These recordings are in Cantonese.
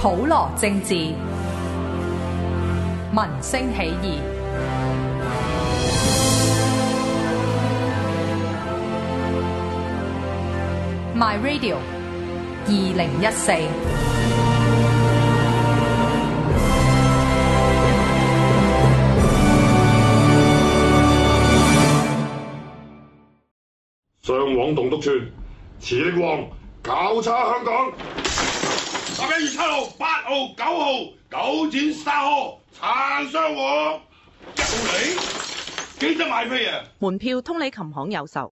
普羅政治，民聲起義。My Radio 2014。 雙黃棟篤串，磁力王搞叉香港。11月7號、8號、9號9展沙河撐雙黃，一到嚟記得買飛啊！ 門票通利琴行有售。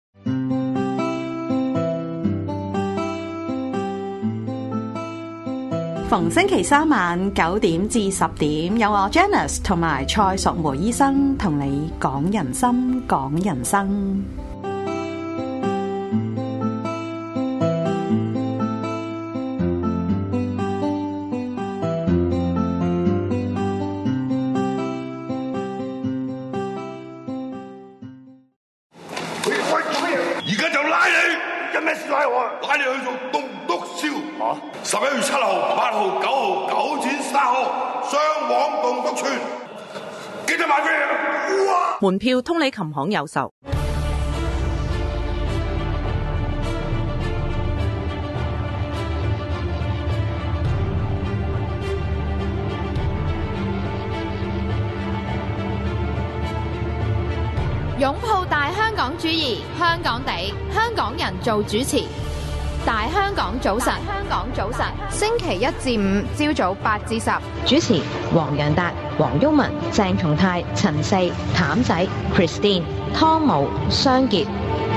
逢星期三晚9點至10點，有我 Janice 同埋蔡淑梅醫生同你講人心、講人生。 而家就拉你，有咩事拉我啊？拉你去做棟篤笑嚇！11月7號、8號、9號9展沙河雙黃棟篤串，記得買飛啊！ 門票通利琴行有售。 擁抱大香港主義，香港地，香港人做主持。大香港早晨，香港早晨，星期1至5朝早8至10， 主持黃洋達、黃毓民、鄭松泰、陳四、譚仔、Christine、湯姆、雙傑。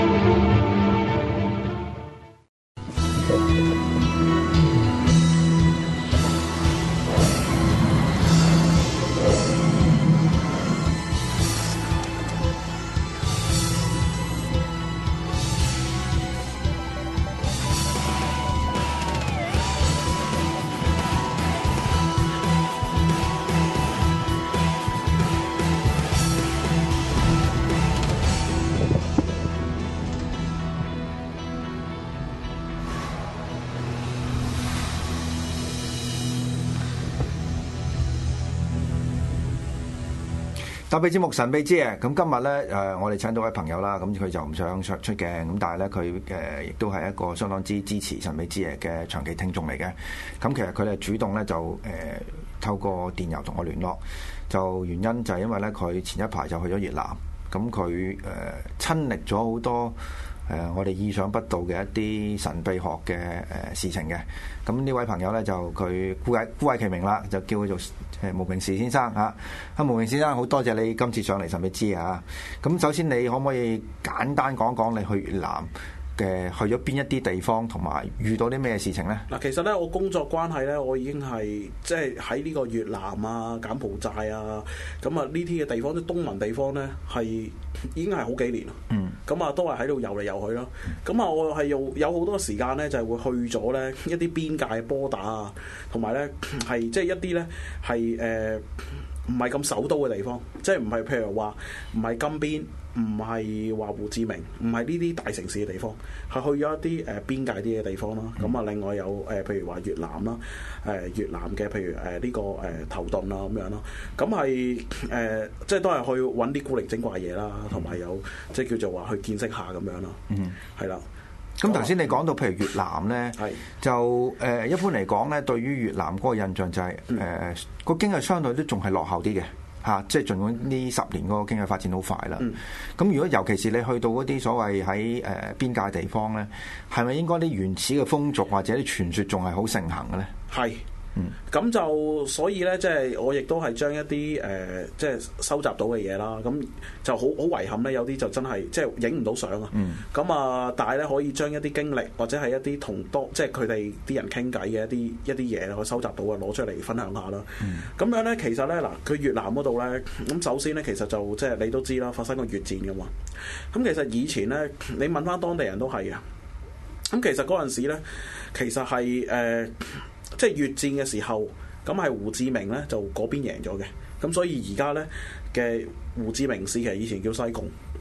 特別節目神秘之夜，咁今日咧我哋請到位朋友啦，咁佢就唔想出鏡，咁但係咧佢亦都係一個相當之支持神秘之夜嘅長期聽眾嚟嘅。咁其實佢哋主動咧就透過電郵同我聯絡，就原因就係因為咧佢前一排就去咗越南，咁佢親歷咗好多我哋意想不到嘅一啲神秘學嘅事情嘅。咁呢位朋友咧就佢孤偉其名啦，就叫佢做無名氏先生嚇。無名先生，好多謝你今次上嚟神秘之夜啊！咁首先你可唔可以簡單講講你去越南嘅去咗邊一啲地方，同埋遇到啲咩事情咧？ 嗱，其實咧我工作關係咧，我已經係即係喺呢個越南啊、柬埔寨啊，咁啊呢啲嘅地方，啲東盟地方咧係已經係好幾年啦。咁啊都係喺度遊嚟遊去啦。咁啊我係有好多時間咧，就係會去咗咧一啲邊界波打啊，同埋咧係即係一啲咧係唔係咁首都嘅地方，即係唔係譬如話唔係金邊，唔係話胡志明，唔係呢啲大城市嘅地方，係去咗一啲邊界啲嘅地方啦。咁啊，另外有譬如話越南啦，越南嘅譬如呢個頭頓啊咁樣啦。咁係即係都係去揾啲古靈精怪嘢啦，同埋有即係叫做話去見識下咁樣啦。係啦。 咁頭先你講到譬如越南咧，就一般嚟講咧，對於越南嗰個印象就係個經濟相對都仲係落後啲嘅嚇，即係儘管呢10年嗰個經濟發展好快啦。咁如果尤其是你去到嗰啲所謂喺邊界地方咧，係咪應該啲原始嘅風俗或者啲傳說仲係好盛行嘅咧？ 係。咁就所以咧，即係我亦都係將一啲即係收集到嘅嘢啦。咁就好遺憾咧，有啲就真係即係影唔到相啊。咁啊，但係咧可以將一啲經歷或者係一啲同即係佢哋啲人傾偈嘅一啲嘢咧，我收集到啊，攞出嚟分享下啦。咁樣咧，其實咧嗱，佢越南嗰度咧，咁首先咧，其實就即係你都知啦，發生過越戰噶嘛。咁其實以前咧，你問翻當地人都係嘅。咁其實嗰陣時咧，其實係即係越戰嘅時候，咁係胡志明咧就嗰邊贏咗嘅，咁所以而家咧嘅胡志明市其實以前叫西貢，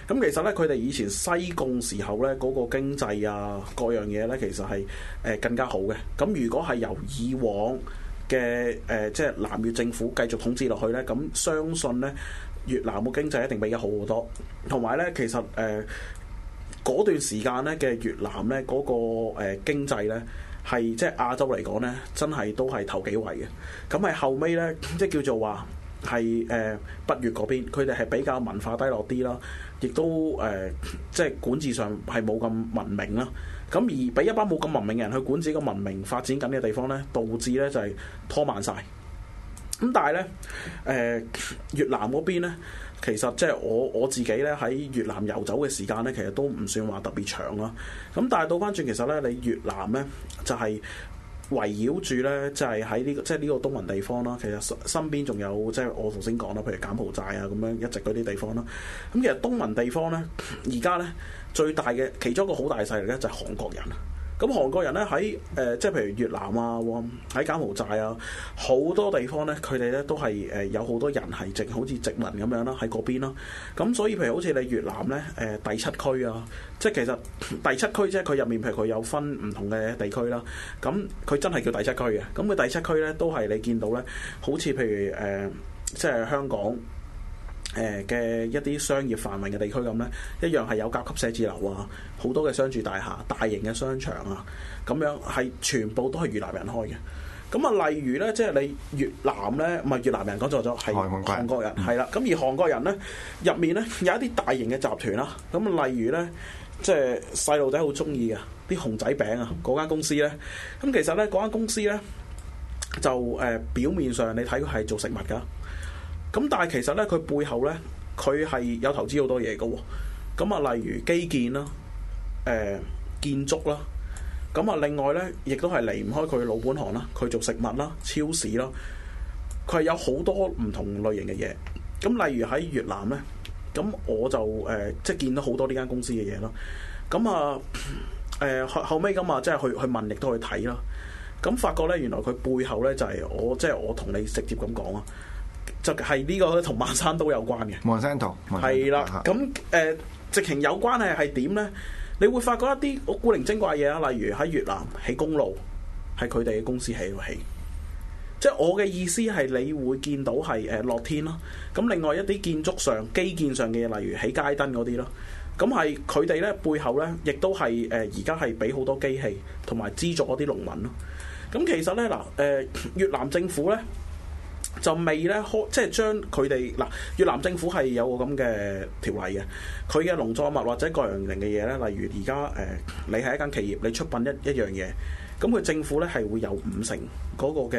咁其實咧，佢哋以前西貢時候咧，嗰個經濟啊各樣嘢咧，其實係更加好嘅。咁如果係由以往嘅即係南越政府繼續統治落去咧，咁相信咧越南嘅經濟一定比較好好多。同埋咧，其實嗰段時間咧嘅越南咧嗰個經濟咧係即係亞洲嚟講咧，真係都係頭幾位嘅。咁係後尾咧，即係叫做話係北越嗰邊，佢哋係比較文化低落啲啦，亦都即係管治上係冇咁文明啦。咁而俾一班冇咁文明嘅人去管治個文明發展緊嘅地方咧，導致咧就係拖慢晒。咁但係咧越南嗰邊咧，其實即係我自己咧喺越南遊走嘅時間咧，其實都唔算話特別長啦。咁但係倒翻轉，其實咧你越南咧就係圍繞住咧，就係喺呢個即係呢個東盟地方啦。其實身邊仲有即係我頭先講啦，譬如柬埔寨啊咁樣一直嗰啲地方啦。咁其實東盟地方咧，而家咧最大嘅其中一個好大勢力咧就係韓國人。咁韓國人咧喺即係譬如越南啊，喺柬埔寨啊，好多地方咧，佢哋咧都係有好多人係好似殖民咁樣啦，喺嗰邊啦。咁所以譬如好似你越南咧第七區啊，即係其實第七區即係佢入面譬如佢有分唔同嘅地區啦。咁佢真係叫第七區嘅。咁佢第七區咧都係你見到咧，好似譬如即係香港嘅一啲商業繁榮嘅地區咁咧，一樣係有甲級寫字樓啊，好多嘅商住大廈、大型嘅商場啊，咁樣係全部都係越南人開嘅。咁啊，例如咧，即係你越南咧，唔係越南人講錯咗，係韓國人，係啦。咁而韓國人咧入面咧有一啲大型嘅集團啦。咁例如咧，即係細路仔好中意嘅啲熊仔餅啊，嗰間公司咧，咁其實咧嗰間公司咧就表面上你睇佢係做食物㗎。咁但係其實咧，佢背後咧，佢係有投資好多嘢嘅喎。咁啊，例如基建啦、建築啦。咁啊，另外咧，亦都係離唔開佢嘅老本行啦。佢做食物啦、超市啦，佢係有好多唔同類型嘅嘢。咁例如喺越南咧，咁我就即係見到好多呢間公司嘅嘢啦。咁啊後尾咁啊，即係去問亦都去睇啦。咁發覺咧，原來佢背後咧就係我同你直接咁講啊。就係呢個同萬山都有關嘅， 萬山圖係啦。咁直情有關係點咧？你會發覺一啲好古靈精怪嘢啊，例如喺越南起公路，係佢哋嘅公司起。即係我嘅意思係，你會見到係樂天咯。咁另外一啲建築上、基建上嘅嘢，例如起街燈嗰啲咯，咁係佢哋咧背後咧，亦都係而家係俾好多機器同埋資助嗰啲農民咯。咁其實咧越南政府咧，就未咧即係將佢哋越南政府係有個咁嘅條例嘅，佢嘅農作物或者各樣型嘅嘢咧，例如而家你係一間企業，你出品一樣嘢，咁佢政府咧係會有50%嗰個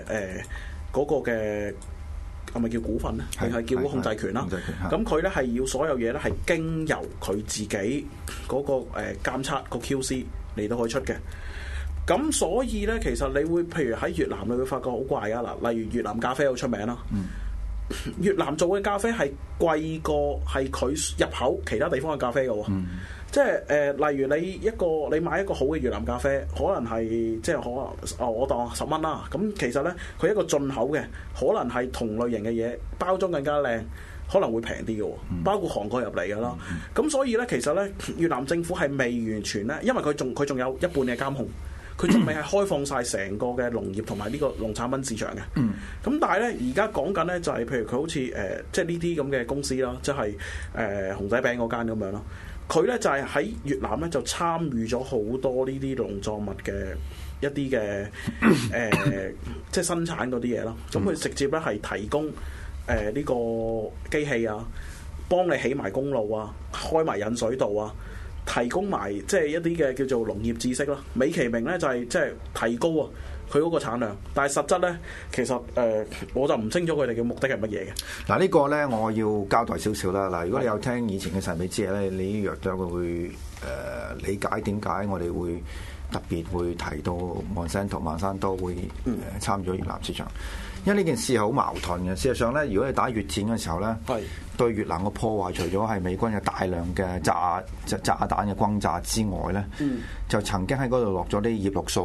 嘅係咪叫股份咧？定係叫控制權啦？咁佢咧係要所有嘢咧係經由佢自己嗰個監測個 QC 嚟到可以出嘅。咁所以咧，其實你會譬如喺越南，你會發覺好怪啊！嗱，例如越南咖啡好出名啦，越南做嘅咖啡係貴過係佢入口其他地方嘅咖啡嘅喎。即係例如你買一個好嘅越南咖啡，可能係即係可能我當10蚊啦。咁其實咧，佢一個進口嘅，可能係同類型嘅嘢，包裝更加靚，可能會平啲嘅喎。包括韓國入嚟嘅啦。咁所以咧，其實咧，越南政府係未完全咧，因為佢仲有一半嘅監控。佢仲未係開放晒成個嘅農業同埋呢個農產品市場嘅，咁但係咧而家講緊咧就係譬如佢好似即係呢啲咁嘅公司啦，即係熊仔餅嗰間咁樣咯，佢咧就係喺越南咧就參與咗好多呢啲農作物嘅一啲嘅即係生產嗰啲嘢啦，咁佢直接咧係提供呢個機器啊，幫你起埋公路啊，開埋引水道啊。提供埋即係一啲嘅叫做農業知識咯，美其名咧就係即係提高啊佢嗰個產量，但係實質咧其實我就唔清楚佢哋嘅目的係乜嘢嘅。 嗱呢個咧我要交代少少啦。嗱，如果你有聽以前嘅神秘之夜咧，你約咗佢會理解點解我哋會特別會提到萬山都會參與咗越南市場。因為呢件事係好矛盾嘅。事實上咧，如果你打越戰嘅時候咧，對越南嘅破壞，除咗係美軍有大量嘅炸彈嘅轟炸之外咧，就曾經喺嗰度落咗啲葉綠素嘅，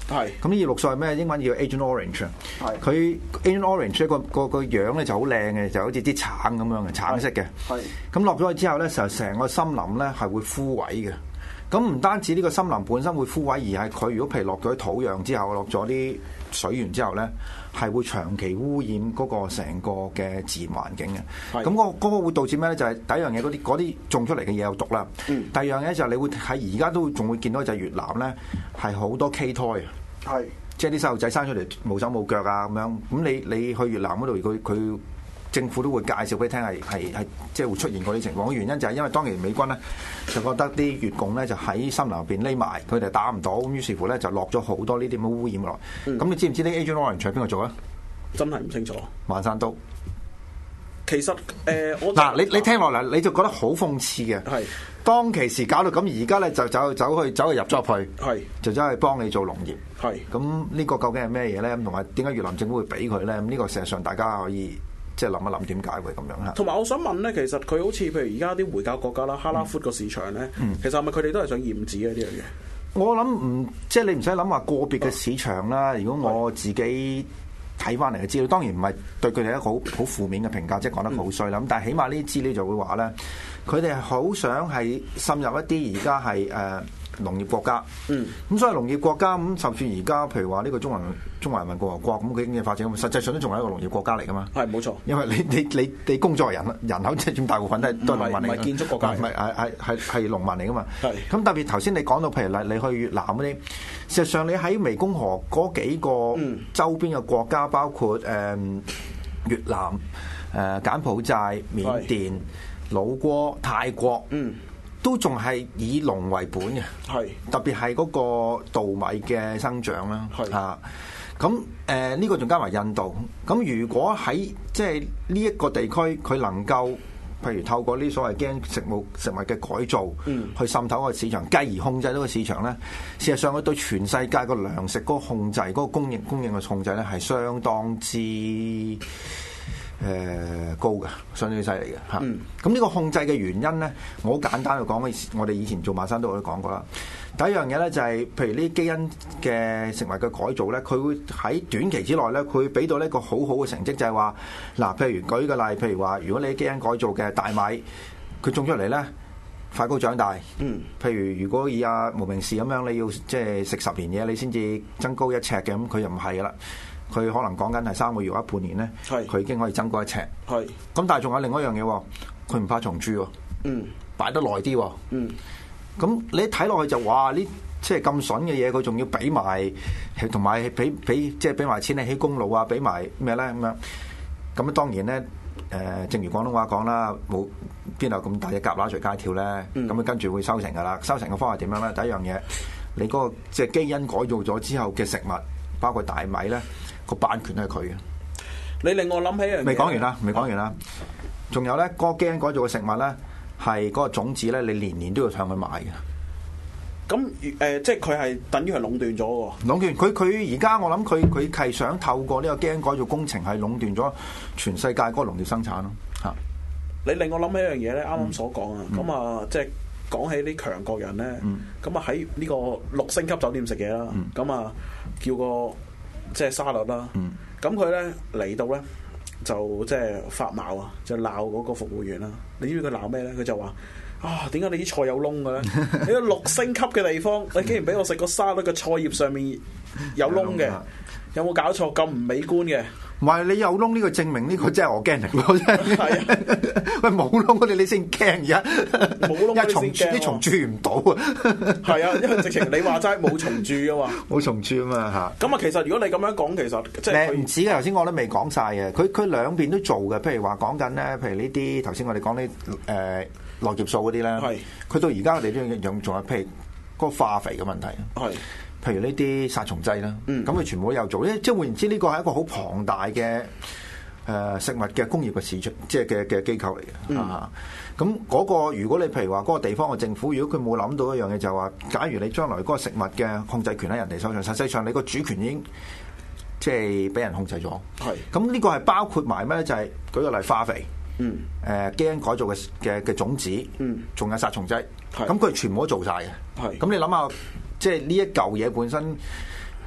係。咁呢葉綠素係咩？英文叫 Agent Orange 啊。係。佢 Agent Orange 個樣咧就好靚嘅，就好似啲橙咁樣嘅橙色嘅。係。咁落咗去之後咧，就成個森林咧係會枯萎嘅。咁唔單止呢個森林本身會枯萎，而係佢如果譬如落咗土壤之後，落咗啲水源之後咧，係會長期污染嗰個成個嘅自然環境嘅。咁嗰個會導致咩咧？就係第一樣嘢，嗰啲種出嚟嘅嘢有毒啦。第二樣嘢就係你會喺而家都仲會見到就係越南咧係好多畸胎啊。係，即係啲細路仔生出嚟冇手冇腳啊咁樣。咁你去越南嗰度，佢政府都會介紹俾你聽係即係會出現嗰啲情況。嘅原因就係因為當年美軍咧就覺得啲越共咧就喺森林入邊匿埋，佢哋打唔到，咁於是乎咧就落咗好多呢啲咁嘅污染落。咁你知唔知啲 Agent Orange 係邊個做啊？真係唔清楚。萬山都。其實我嗱你聽落嚟你就覺得好諷刺嘅。係。當其時搞到咁，而家咧就走去入咗入去，係就走去幫你做農業。係。咁呢個究竟係咩嘢咧？咁同埋點解越南政府會俾佢咧？咁呢個事實上大家可以即係諗一諗點解會咁樣嚇。同埋我想問咧，其實佢好似譬如而家啲回教國家啦，哈拉夫個市場咧，其實係咪佢哋都係想驗紙嘅呢樣嘢？我諗唔即係你唔使諗話個別嘅市場啦。如果我自己睇翻嚟嘅資料，當然唔係對佢哋一個好負面嘅評價，即係講得好衰啦。咁但係起碼呢啲資料就會話咧，佢哋係好想係滲入一啲而家係農業國家。咁所以農業國家咁，甚至而家譬如話呢個中華人民共和國咁，佢經濟發展咁，實際上都仲係一個農業國家嚟噶嘛。係冇錯，因為你工作人口即係佔大部分都係農民嚟，唔係建築國家，唔係係農民嚟噶嘛。係咁特別頭先你講到譬如你去越南嗰啲，事實上你喺湄公河嗰幾個周邊嘅國家，包括越南、柬埔寨、緬甸、老撾、泰國，都仲係以農為本嘅，係特別係嗰個稻米嘅生長啦，係啊，咁呢個仲加埋印度，咁如果喺即係呢一個地區，佢能夠譬如透過呢所謂驚食物嘅改造，去滲透個市場，繼而控制到個市場咧，事實上佢對全世界個糧食嗰個控制，嗰個供應嘅控制咧，係相當之高嘅，相當之犀利嘅嚇。咁呢個控制嘅原因咧，我好簡單去講，我哋以前做馬山都有講過啦。第一樣嘢咧就係，譬如呢啲基因嘅食物嘅改造咧，佢會喺短期之內咧，佢會俾到呢個好好嘅成績，就係話嗱，譬如舉個例，譬如話，如果你基因改造嘅大米，佢種出嚟咧快高長大。譬如如果以阿無名氏咁樣，你要即係食10年嘢，你先至增高1尺嘅，咁佢又唔係噶啦。佢可能講緊係3個月或者半年咧，佢已經可以增高1尺。係。咁但係仲有另外一樣嘢，佢唔怕蟲蛀喎。擺得耐啲喎。咁你睇落去就話呢，即係咁筍嘅嘢，佢仲要俾埋，同埋俾即係俾埋錢你起公路啊，俾埋咩咧咁樣。咁當然咧，正如廣東話講啦，冇邊度咁大隻蛤乸隨街跳咧。咁跟住會收成噶啦。收成嘅方法點樣咧？第一樣嘢，你嗰個即係基因改造咗之後嘅食物，包括大米咧。個版權係佢嘅。你令我諗起一樣嘢。未講完啦。仲有咧，嗰個基因改造嘅食物咧，係嗰個種子咧，你年年都要向佢買嘅。咁即係佢係等於係壟斷咗喎。壟斷佢而家我諗佢係想透過呢個基因改造工程係壟斷咗全世界嗰個農業生產咯。嚇！你令我諗起一樣嘢咧，啱啱所講啊。咁啊，即係講起啲強國人咧，咁啊喺呢個6星級酒店食嘢啦。咁啊叫個即係沙律啦，咁佢咧嚟到咧就即係發矛啊，就鬧嗰個服務員啦。你知唔知佢鬧咩咧？佢就話：啊，點解你啲菜有窿嘅咧？你個6星級嘅地方，你竟然俾我食個沙律嘅菜葉上面有窿嘅，有冇搞錯？咁唔美觀嘅。唔係你有窿呢個證明呢個真係我驚嚟咯，真係。係啊，喂冇窿嗰啲你先驚而家，冇窿你先驚。啲蟲蛀唔到啊。係啊，因為直情你話齋冇蟲蛀噶嘛，冇蟲蛀啊嘛嚇。咁啊，其實如果你咁樣講，其實即係唔止嘅。頭先我都未講晒嘅，佢兩邊都做嘅。譬如話講緊咧，譬如呢啲頭先我哋講啲落葉素嗰啲咧，係佢到而家我哋都用仲有譬如嗰個化肥嘅問題。係。譬如呢啲殺蟲劑啦，咁佢全部都有做，即係換言之，呢個係一個好龐大嘅食物嘅工業嘅市場，即係嘅機構嚟嘅。咁嗰個如果你譬如話嗰個地方嘅政府，如果佢冇諗到一樣嘢，就係話，假如你將來嗰個食物嘅控制權喺人哋手上，實際上你個主權已經即係俾人控制咗。係。咁呢個係包括埋咩咧？就係舉個例，化肥，基因改造嘅種子，仲有殺蟲劑，咁佢全部都做晒嘅。係。咁你諗下。即係呢一嚿嘢本身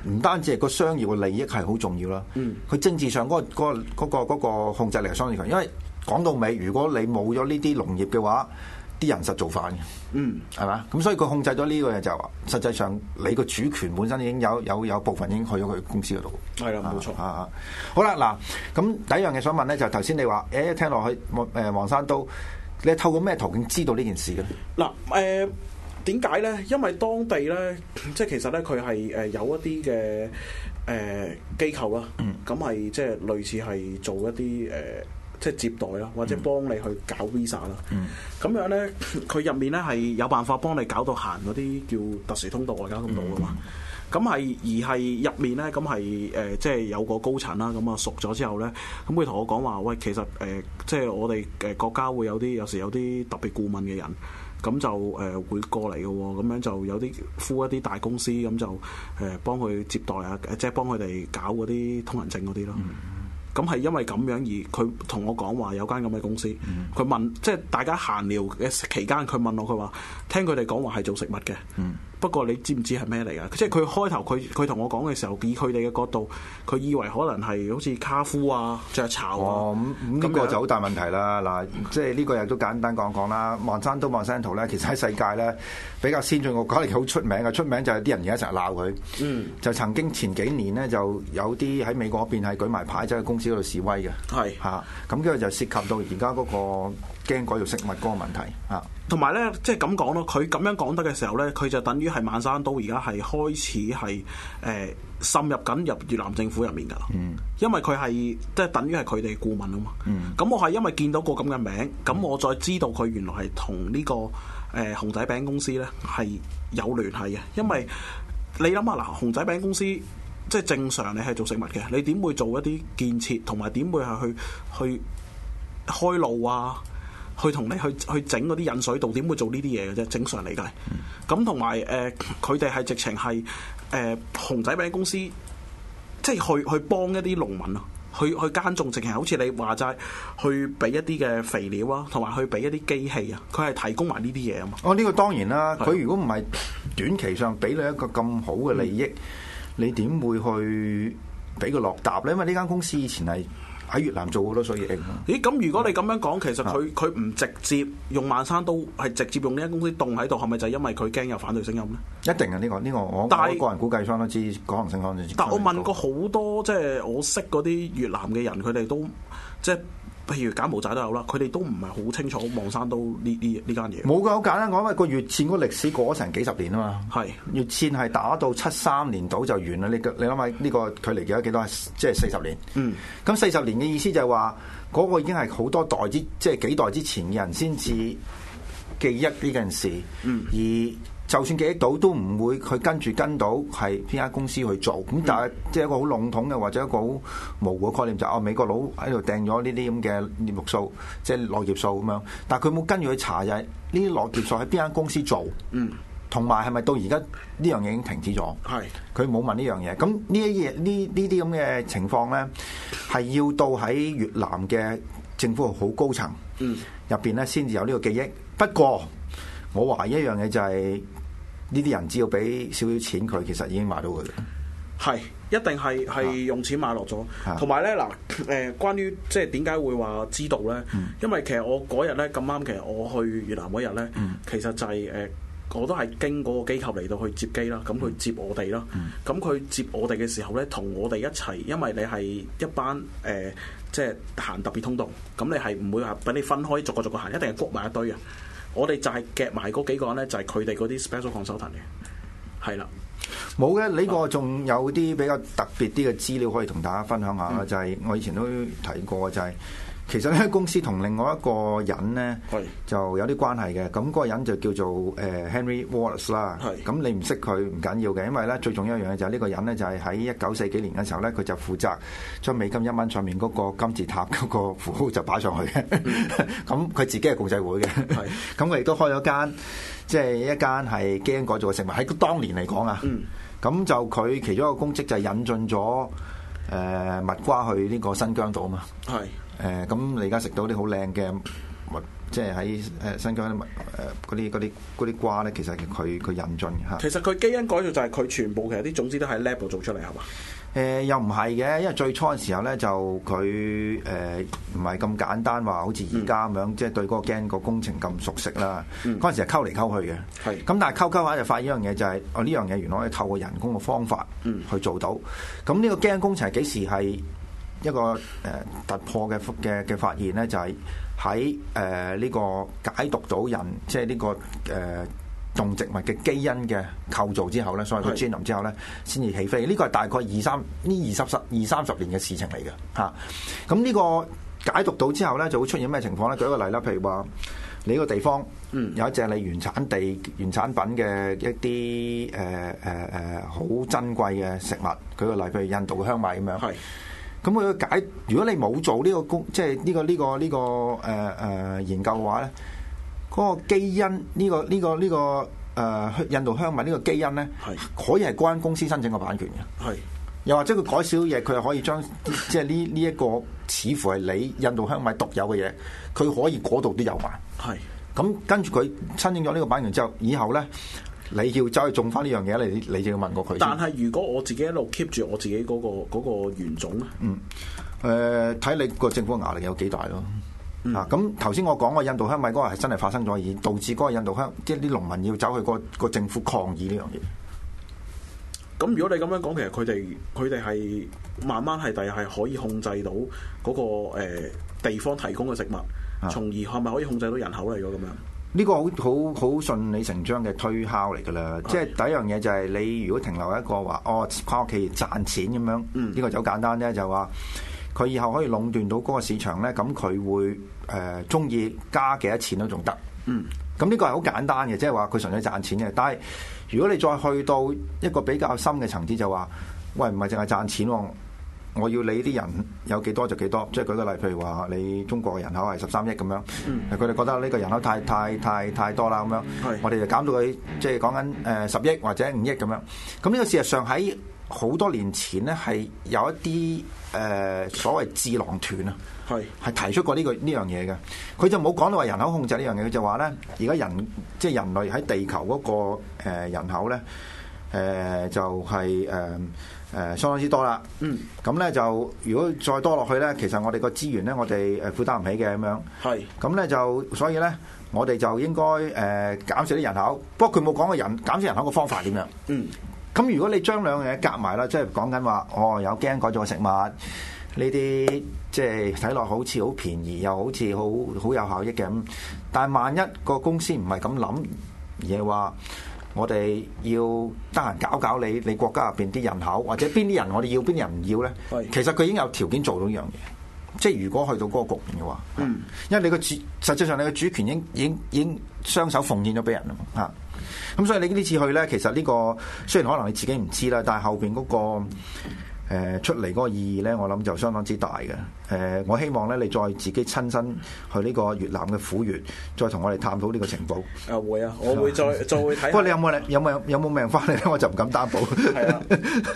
唔單止係個商業嘅利益係好重要啦，佢政治上嗰個控制力係相當強，因為講到尾，如果你冇咗呢啲農業嘅話，啲人實造反嘅，係嘛？咁所以佢控制咗呢個嘢就實際上你個主權本身已經有部分已經去咗佢公司嗰度。係啦，冇錯。好啦，嗱，咁第一樣嘢想問咧，就頭先你話，一聽落去黃山都，你係透過咩途徑知道呢件事嘅咧？ 嗱，點解咧？因為當地咧，即係其實咧，佢係有一啲嘅機構啦，咁係即係類似係做一啲即係接待啦，或者幫你去搞 visa 啦。咁樣咧，佢入面咧係有辦法幫你搞到行嗰啲叫特殊通道、外交通道噶嘛。咁係而係入面咧，咁係即係有個高層啦，咁啊熟咗之後咧，咁佢同我講話，喂，其實即係我哋國家會有時有啲特別顧問嘅人。咁就會過嚟嘅喎，咁樣就有啲呼一啲大公司，咁就幫佢接待啊，即係幫佢哋搞嗰啲通行證嗰啲咯。咁係因為咁樣而佢同我講話有間咁嘅公司，佢問即係大家閒聊嘅期間，佢問我佢話聽佢哋講話係做食物嘅。不過你知唔知係咩嚟㗎？即係佢開頭佢同我講嘅時候，以佢哋嘅角度，佢以為可能係好似卡夫啊、雀巢啊。 咁呢個就好大問題啦。嗱，即係呢個亦都簡單講講啦。望山都望山圖咧，其實喺世界咧比較先進，我覺得好出名嘅。出名就係啲人而家成日鬧佢。就曾經前幾年咧，就有啲喺美國嗰邊係舉埋牌走去公司嗰度示威嘅。係嚇，咁跟住就涉及到而家嗰個驚改造食物嗰個問題嚇。 同埋咧，即係咁講咯，佢咁樣講得嘅時候咧，佢就等於係萬山都而家係開始係滲入緊入越南政府入面㗎啦。因為佢係即係等於係佢哋顧問啊嘛。咁我係因為見到個咁嘅名，咁我再知道佢原來係同呢個熊仔餅公司咧係有聯繫嘅。因為你諗下嗱，熊仔餅公司即係正常你係做食物嘅，你點會做一啲建設，同埋點會係去開路啊？去同你去整嗰啲引水道，點會做呢啲嘢嘅啫？正常嚟計，咁同埋佢哋係直情係熊仔餅公司，即係去幫一啲農民啊，去耕種，直情好似你話齋，去俾一啲嘅肥料啊，同埋去俾一啲機器啊，佢係提供埋呢啲嘢啊嘛。 呢個當然啦，佢如果唔係短期上俾你一個咁好嘅利益，你點會去俾佢落搭咧？因為呢間公司以前係喺越南做好多所以咦？咁如果你咁樣講，其實佢唔直接用萬山都係直接用呢間公司凍喺度，係咪就係因為佢驚有反對聲音咧？ 一定啊！呢個我個人估計相當之可能性相當之。 但我問過好多即係我識嗰啲越南嘅人，佢哋都即係譬如柬埔寨都有啦，佢哋都唔係好清楚望山都呢間嘢。 冇㗎，好簡單講，因為個越戰嗰歷史過咗成幾十年啊嘛。係越戰係打到73年度就完啦。你諗下呢個距離幾多？即係40年。咁40年嘅意思就係話嗰個已經係好多代即係幾代之前嘅人先至記憶呢件事。而就算記憶到都唔會佢跟到係邊間公司去做，咁但係即係一個好籠統嘅或者一個好模糊嘅概念就係美國佬喺度掟咗呢啲咁嘅業務數，即係落葉數咁樣，但係佢冇跟住去查就係呢啲落葉數喺邊間公司做，同埋係咪到而家呢樣嘢已經停止咗？係佢冇問呢樣嘢。咁呢啲咁嘅情況咧，係要到喺越南嘅政府好高層入邊咧，先至有呢個記憶。不過我懷疑一樣嘢就係呢啲人只要俾少少錢佢，其實已經買到佢嘅。 係一定係用錢買落咗。同埋咧嗱，關於即係點解會話知道咧？因為其實我嗰日咧咁啱，其實我去越南嗰日咧，其實就係我都係經嗰個機構嚟到去接機啦。咁佢接我哋啦。咁佢接我哋嘅時候咧，同我哋一齊，因為你係一班即係行特別通道，咁你係唔會話俾你分開逐個行，一定係谷埋一堆啊！我哋就係夾埋嗰幾個人咧，就係佢哋嗰啲 special consultant 嘅，係啦。 冇嘅，呢個仲有啲比較特別啲嘅資料可以同大家分享下啦。就係我以前都提過，就係其實呢公司同另外一個人咧就有啲關係嘅。咁嗰個人就叫做Henry Wallace 啦。咁你唔識佢唔緊要嘅，因為咧最重要一樣嘢就係呢個人咧就係喺1940幾年嘅時候咧，佢就負責將美金1蚊上面嗰個金字塔嗰個符號就擺上去嘅。咁佢自己係共濟會嘅。咁佢亦都開咗間即係一間係基因改造嘅食物喺當年嚟講啊。咁就佢其中一個功績就係引進咗蜜瓜去呢個新疆度啊嘛。咁你而家食到啲好靚嘅即係喺新疆嗰啲瓜咧，其實佢引進嚇。 其實佢基因改造就係佢全部其實啲種子都喺 lab 度做出嚟係嘛？ 又唔係嘅，因為最初嘅時候咧就佢唔係咁簡單話，好似而家咁樣，即係對嗰個基因個工程咁熟悉啦。嗰陣時係溝嚟溝去嘅，係咁，但係溝下就發現一樣嘢就係，呢樣嘢原來可以透過人工嘅方法去做到。咁呢個基因工程係幾時係一個突破嘅發現咧？就係喺呢個解讀到人即係呢個動植物嘅基因嘅構造之後咧，所謂個 genome 之後咧，先至起飛。呢個係大概二三十年嘅事情嚟嘅嚇。咁呢個解讀到之後咧，就會出現咩情況咧？舉一個例啦，譬如話你呢個地方有一隻你原產品嘅一啲好珍貴嘅食物，舉個例，譬如印度嘅香米咁樣。咁佢解，如果你冇做呢個即係呢個研究嘅話咧。嗰個基因呢個印度香米呢個基因咧，可以係嗰間公司申請個版權嘅。係，又或者佢改少嘢，佢係可以將即係呢一個似乎係你印度香米獨有嘅嘢，佢可以嗰度都有埋。係，咁跟住佢申請咗呢個版權之後，以後咧你要走去種翻呢樣嘢，你就要問過佢。但係如果我自己一路 keep 住我自己嗰個原種咧，睇你個政府壓力有幾大咯。咁頭先我講個印度香米嗰個係真係發生咗，而導致嗰個印度香即係啲農民要走去個政府抗議呢樣嘢。咁如果你咁樣講，其實佢哋係慢慢係第日係可以控制到嗰個地方提供嘅食物，從而係咪可以控制到人口嚟咗咁樣？呢個好順理成章嘅推敲嚟㗎啦。即係第一樣嘢就係你如果停留一個話返屋企賺錢咁樣，呢個就好簡單啫，就話佢以後可以壟斷到嗰個市場咧，咁佢會中意加幾多錢都仲得。咁呢個係好簡單嘅，即係話佢純粹賺錢嘅。但係如果你再去到一個比較深嘅層次，就話喂，唔係淨係賺錢喎，我要你啲人有幾多就幾多。即係舉個例，譬如話你中國嘅人口係13億咁樣，佢哋覺得呢個人口太多啦咁樣，我哋就減到佢即係講緊10億或者5億咁樣。咁呢個事實上喺好多年前咧，係有一啲所謂智囊團啊，係提出過呢樣嘢嘅。佢就冇講到話人口控制呢樣嘢，佢就話咧，而家即係人類喺地球嗰個人口咧，就係相當之多啦。咁咧就如果再多落去咧，其實我哋個資源咧，我哋負擔唔起嘅咁樣。咁咧就所以咧，我哋就應該減少啲人口。不過佢冇講過減少人口嘅方法點樣。咁如果你將兩樣嘢夾埋啦，即係講緊話，有基因改造嘅食物，呢啲即係睇落好似好便宜，又好似好有效益嘅咁。但係萬一個公司唔係咁諗，而係話我哋要得閒搞你國家入邊啲人口，或者邊啲人我哋要，邊啲人唔要咧？其實佢已經有條件做到呢樣嘢。即係如果去到嗰個局面嘅話，因為你實際上你嘅主權已經雙手奉獻咗俾人啦嘛。咁所以你呢次去咧，其實呢個雖然可能你自己唔知啦，但係後邊嗰個出嚟嗰個意義咧，我諗就相當之大嘅。我希望咧你再自己親身去呢個越南嘅虎穴，再同我哋探討呢個情報。會啊，我會再會睇。不過你有冇命翻嚟咧？我就唔敢擔保。係啊。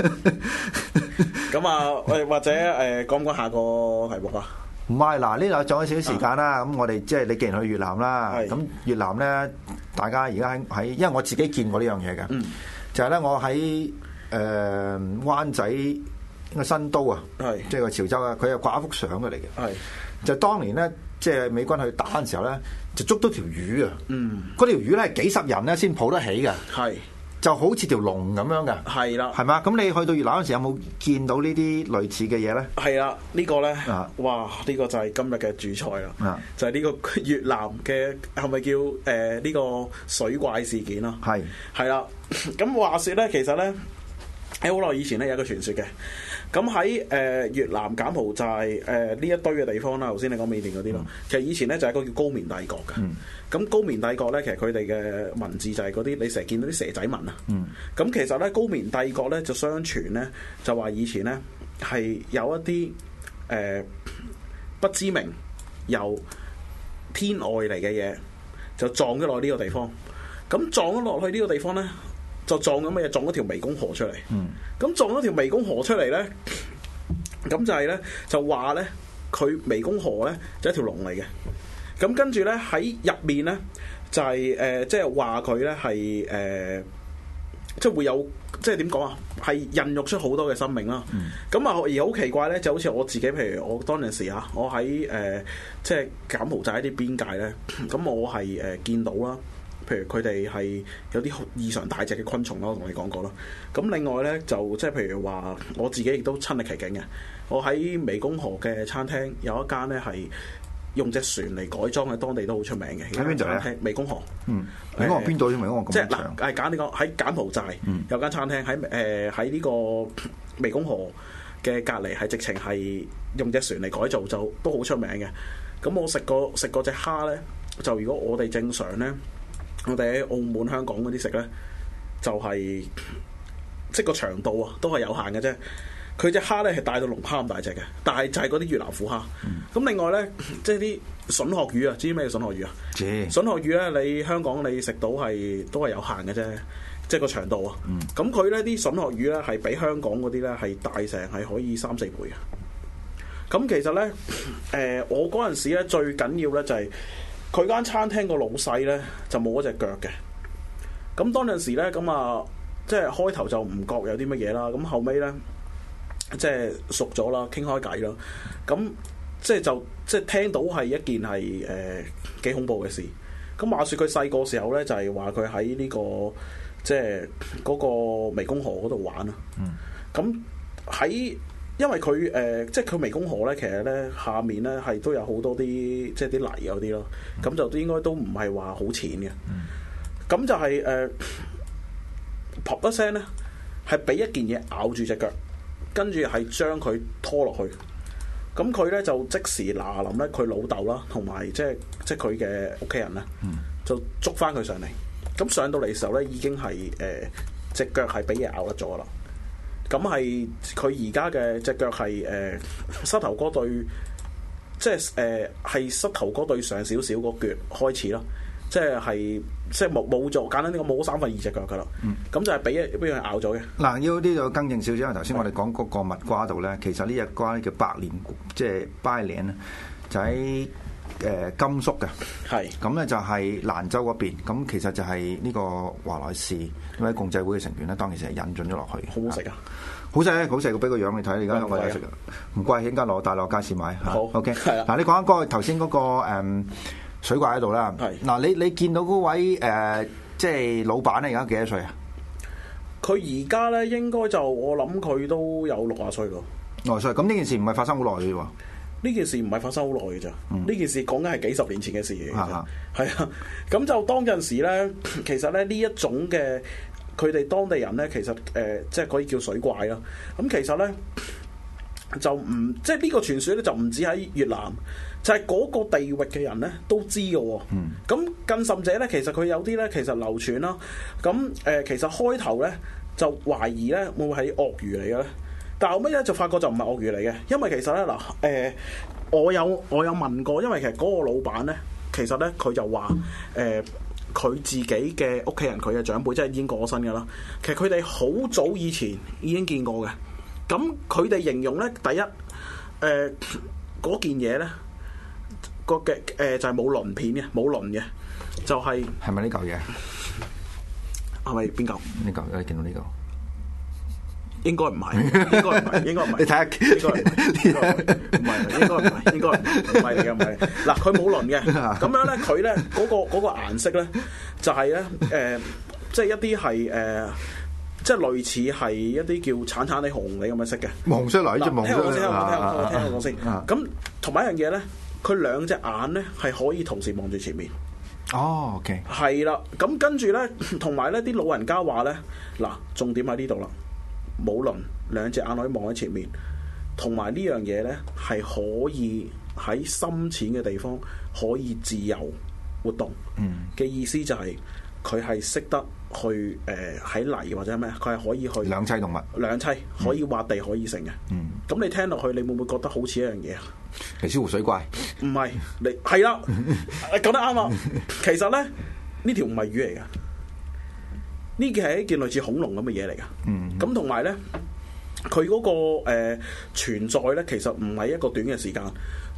咁啊，或者講唔講下個題目啊？唔係，嗱呢度仲有少少時間啦。咁我哋即係你既然去越南啦，咁越南咧，大家而家喺，因為我自己見過呢樣嘢嘅，就係咧我喺灣仔個新都啊，即係個潮州啊，佢又掛一幅相嘅嚟嘅，就當年咧即係美軍去打嘅時候咧，就捉到條魚啊，嗰條魚咧係幾十人咧先抱得起嘅。就好似條龍咁樣嘅，係啦，係嘛？咁你去到越南嗰時有冇見到呢啲類似嘅嘢咧？係啦，呢個咧，哇！呢個就係今日嘅主菜啦，就係呢個越南嘅係咪叫呢個水怪事件咯？係啦，咁話說咧，其實咧喺好耐以前咧有一個傳說嘅。咁喺越南柬埔寨呢一堆嘅地方啦，頭先你講緬甸嗰啲咯，其實以前咧就係一個叫高棉帝國嘅。咁高棉帝國咧，其實佢哋嘅文字就係嗰啲你成日見到啲蛇仔紋啊。咁其實咧高棉帝國咧就相傳咧就話以前咧係有一啲不知名由天外嚟嘅嘢就撞咗落呢個地方。咁撞咗落去呢個地方咧，就撞咗咩嘢？撞咗條湄公河出嚟。咁撞咗條湄公河出嚟咧，咁就係咧就話咧佢湄公河咧就係一條龍嚟嘅。 咁跟住咧喺入面咧就係即係話佢咧係即係會有即係點講啊？係孕育出好多嘅生命啦。咁啊、而好奇怪咧，就好似我自己，譬如我當陣時啊，我喺即係柬埔寨一啲邊界咧，咁我係見到啦。譬如佢哋係有啲異常大隻嘅昆蟲啦，我同你講過啦。咁另外咧就即係譬如話，我自己亦都親歷其境嘅。我喺湄公河嘅餐廳有一間咧係用隻船嚟改裝嘅，當地都好出名嘅。 喺邊度咧？ 湄公河。 湄公河邊度？湄公河咁長。 即係嗱，係簡啲講，喺柬埔寨有間餐廳喺呢個湄公河嘅隔離，係直情係用隻船嚟改造，就都好出名嘅。咁我食過隻蝦咧，就如果我哋正常咧，我哋喺澳門、香港嗰啲食咧，就係即係個長度啊，都係有限嘅啫。佢隻蝦咧係大到龍蝦咁大隻嘅，但係就係嗰啲越南虎蝦。咁另外咧，即係啲筍殼魚啊，知咩叫筍殼魚啊？ 知。筍殼魚咧，你香港你食到係都係有限嘅啫，即係個長度啊。咁佢咧啲筍殼魚咧係比香港嗰啲咧係大成係可以3-4倍嘅。咁其實咧，我嗰陣時咧最緊要咧就係佢間餐廳個老細咧就冇嗰隻腳嘅。咁當陣時咧咁啊，即係開頭就唔覺有啲乜嘢啦。咁後尾咧。即係熟咗啦，傾開偈啦，咁即係聽到係一件係幾恐怖嘅事。咁話說佢細個時候咧，就係話佢喺呢個即係嗰個湄公河嗰度玩啊。咁因為佢即係佢湄公河咧，其實咧下面咧係都有好多啲即係啲泥嗰啲咯，咁就應該都唔係話好淺嘅。咁就係噗一聲咧，係俾一件嘢咬住隻腳。跟住係將佢拖落去，咁佢咧就即時嗱臨咧，佢老豆啦，同埋即係佢嘅屋企人咧，就捉翻佢上嚟。咁上到嚟嘅時候咧，已經係隻腳係俾嘢咬甩咗啦。咁係佢而家嘅隻腳係膝頭哥對，即係膝頭哥對上少少個腳開始啦。即係冇咗，簡單啲講冇咗2/3隻腳噶啦。咁就係俾佢咬咗嘅。嗱， 要呢度更正少少。頭先我哋講嗰個蜜瓜度咧，其實呢隻瓜咧叫白蓮，即係巴蓮咧，就喺甘肅嘅。係。咁咧就係蘭州嗰邊。咁其實就係呢個華萊士呢位共濟會嘅成員咧，當其時係引進咗落去。 好唔好食啊？ 好食，好食！我俾個樣你睇，而家我有食。唔貴，應該攞大陸街市買。好。OK。係啦。嗱，你講緊嗰個頭先嗰個水怪喺度啦，嗱你見到嗰位即係老闆咧，而家幾多歲啊？ 佢而家咧應該就我諗佢都有60歲咯。 60歲，咁呢件事唔係發生好耐嘅喎。 呢件事唔係發生好耐嘅咋，呢件事講緊係幾十年前嘅事嚟嘅啫。係啊，咁就當陣時咧，其實咧呢一種嘅佢哋當地人咧，其實即係可以叫水怪啦。咁其實咧就唔即係呢個傳說咧，就唔止喺越南。就係嗰個地域嘅人咧都知嘅喎，咁更甚者咧，其實佢有啲咧其實流傳啦，咁其實開頭咧就懷疑咧會唔會係鱷魚嚟嘅咧，但後尾咧就發覺就唔係鱷魚嚟嘅，因為其實咧我有問過，因為其實嗰個老闆咧，其實咧佢就話佢自己嘅屋企人，佢嘅長輩即係已經過咗身嘅啦，其實佢哋好早以前已經見過嘅，咁佢哋形容咧第一嗰件嘢咧。就係冇鱗片嘅，冇鱗嘅，就係係咪呢嚿嘢？ 係咪邊嚿？ 呢嚿你見到呢嚿？ 應該唔係，應該唔係。你睇下，應該唔係嚟嘅，唔係。嗱，佢冇鱗嘅，咁樣咧，佢咧嗰個顏色咧，就係咧即係一啲係即係類似係一啲叫橙橙地紅你咁嘅色嘅。黃色嚟，即係黃色。聽我講先。咁同埋一樣嘢咧。佢兩隻眼咧係可以同時望住前面。 哦 ，OK。係啦，咁跟住咧，同埋咧啲老人家話咧，嗱，重點喺呢度啦，冇鱗，兩隻眼可以望喺前面，同埋呢樣嘢咧係可以喺深淺嘅地方可以自由活動。嘅意思就係佢係識得去喺泥或者咩，佢係可以去兩棲動物， 兩棲可以挖地可以成嘅。咁你聽落去，你會唔會覺得好似一樣嘢啊？ 尼斯湖水怪？ 唔係，你係啦，講得啱啊！其實咧，呢條唔係魚嚟噶，呢件係一件類似恐龍咁嘅嘢嚟噶。咁同埋咧，佢嗰個存在咧，其實唔係一個短嘅時間。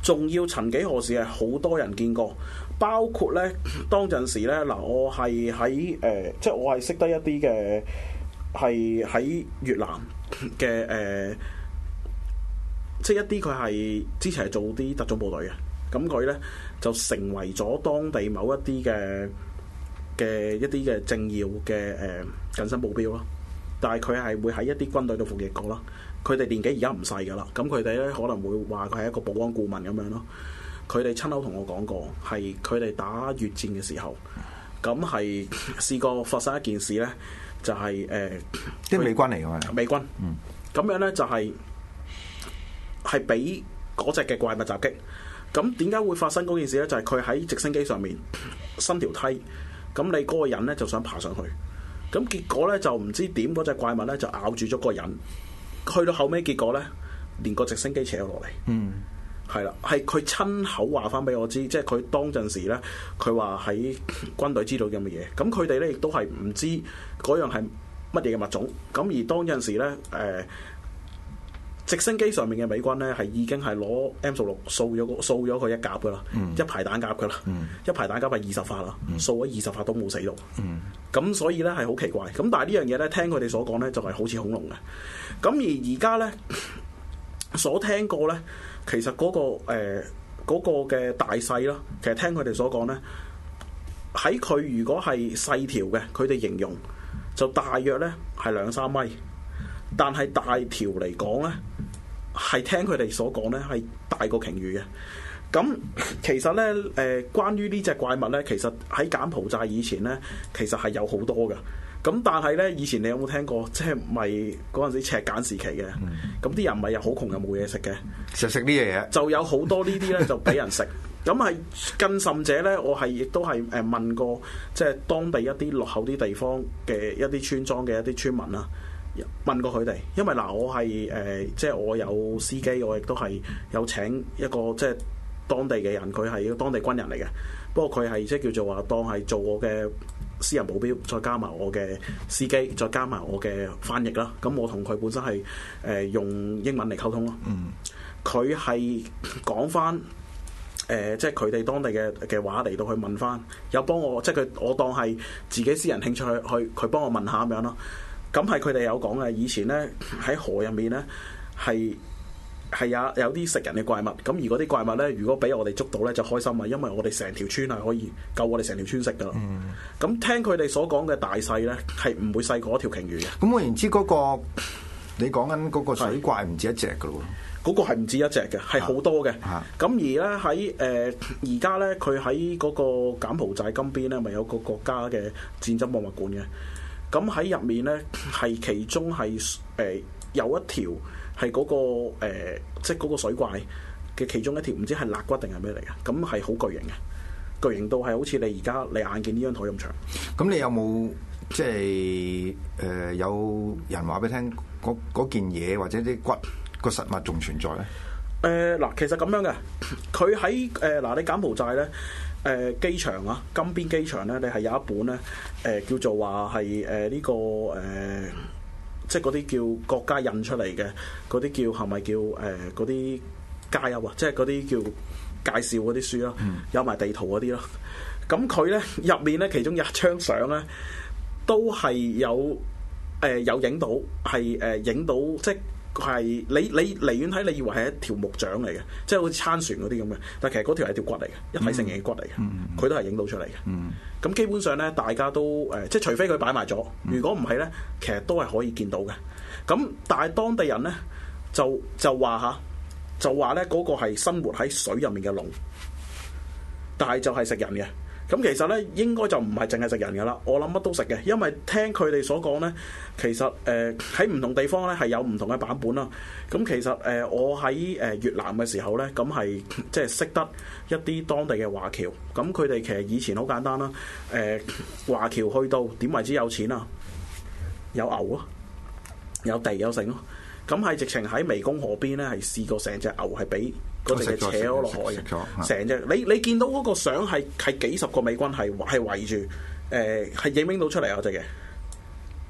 仲要曾幾何時係好多人見過，包括咧當陣時咧嗱，我係喺即係我係識得一啲嘅係喺越南嘅即係一啲佢係之前係做啲特種部隊嘅，咁佢咧就成為咗當地某一啲嘅一啲嘅政要嘅近身保鏢咯。但係佢係會喺一啲軍隊度服役過啦。佢哋年紀而家唔細噶啦，咁佢哋咧可能會話佢係一個保安顧問咁樣咯。佢哋親口同我講過，係佢哋打越戰嘅時候，咁係試過發生一件事咧，就係啲美軍嚟㗎嘛， 美軍，咁樣咧就係俾嗰隻嘅怪物襲擊。咁點解會發生嗰件事咧？就係佢喺直升機上面伸條梯，咁你嗰個人咧就想爬上去，咁結果咧就唔知點嗰隻怪物咧就咬住咗個人。去到後尾結果咧，連個直升機扯咗落嚟。係啦，係佢親口話翻俾我知，即係佢當陣時咧，佢話喺軍隊知道咁嘅嘢。咁佢哋咧亦都係唔知嗰樣係乜嘢嘅物種。咁而當陣時咧，直升機上面嘅美軍咧係已經係攞 M16掃咗佢一甲噶啦，一排彈夾噶啦，一排彈夾係20發啦，掃咗20發都冇死到。咁所以咧係好奇怪。咁但係呢樣嘢咧，聽佢哋所講咧就係好似恐龍嘅。咁而家咧所聽過咧，其實嗰個嘅大細啦，其實聽佢哋所講咧，喺佢如果係細條嘅，佢哋形容就大約咧係2-3米，但係大條嚟講咧，係聽佢哋所講咧係大過鯨魚嘅。咁其實咧關於呢隻怪物咧，其實喺柬埔寨以前咧，其實係有好多嘅。咁但係咧，以前你有冇聽過？即係咪嗰陣時赤柬時期嘅？咁啲人咪又好窮又冇嘢食嘅， 就食呢嘢嘢， 就有好多呢啲咧就俾人食。咁係更甚者咧，我係亦都係問過，即係當地一啲落後啲地方嘅一啲村莊嘅一啲村民啦，問過佢哋。因為嗱，我係即係我有司機，我亦都係有請一個即係當地嘅人，佢係當地軍人嚟嘅。不過佢係即係叫做話當係做我嘅私人保鏢，再加埋我嘅司機，再加埋我嘅翻譯啦。咁我同佢本身係用英文嚟溝通咯。佢係講翻即係佢哋當地嘅話嚟到去問翻，有幫我即係我當係自己私人興趣去佢幫我問下咁樣咯。咁係佢哋有講嘅，以前咧喺河入面咧係有啲食人嘅怪物，咁而嗰啲怪物咧，如果俾我哋捉到咧，就開心啊！因為我哋成條村係可以夠我哋成條村食噶啦。咁聽佢哋所講嘅大細咧，係唔會細過一條鯨魚嘅。 咁換言之，嗰個你講緊嗰個水怪唔止一隻噶咯喎？ 嗰個係唔止一隻嘅，係好多嘅。咁而咧喺而家咧，佢喺嗰個柬埔寨金邊咧，咪有個國家嘅戰爭博物館嘅。咁喺入面咧，係其中係有一條。係嗰個即係嗰個水怪嘅其中一條，唔知係肋骨定係咩嚟嘅？咁係好巨型嘅，巨型到係好似你而家你眼見呢張台咁長。咁你有冇即係有人話俾你聽嗰件嘢或者啲骨個實物仲存在咧？ 嗱，其實咁樣嘅，佢喺嗱你柬埔寨咧機場啊，金邊機場咧，你係有一本咧叫做話係呢個即係嗰啲叫國家印出嚟嘅，嗰啲叫係咪叫嗰啲加油啊？即係嗰啲叫介紹嗰啲書啦，有埋地圖嗰啲咯。咁佢咧入面咧，其中有一張相咧，都係有影到，係影到，即係你離遠睇，你以為係一條木槳嚟嘅，即係好似撐船嗰啲咁嘅。但係其實嗰條係條骨嚟嘅，一體成型嘅骨嚟嘅，佢都係影到出嚟嘅。咁基本上咧，大家都即係除非佢擺埋咗，如果唔係咧，其實都係可以見到嘅。咁但係當地人咧就話咧嗰個係生活喺水入面嘅龍，但係就係食人嘅。咁其實咧應該就唔係淨係食人㗎啦，我諗乜都食嘅，因為聽佢哋所講咧，其實喺唔同地方咧係有唔同嘅版本啦。咁其實我喺越南嘅時候咧，咁係即係識得一啲當地嘅華僑，咁佢哋其實以前好簡單啦。華僑去到點為之有錢啊？有牛啊，有地有剩咯。咁係直情喺湄公河邊咧，係試過成隻牛係俾嗰隻嘅扯咗落海嘅，成隻你見到嗰個相係幾十個美軍係圍住，係影到出嚟嗰隻嘅。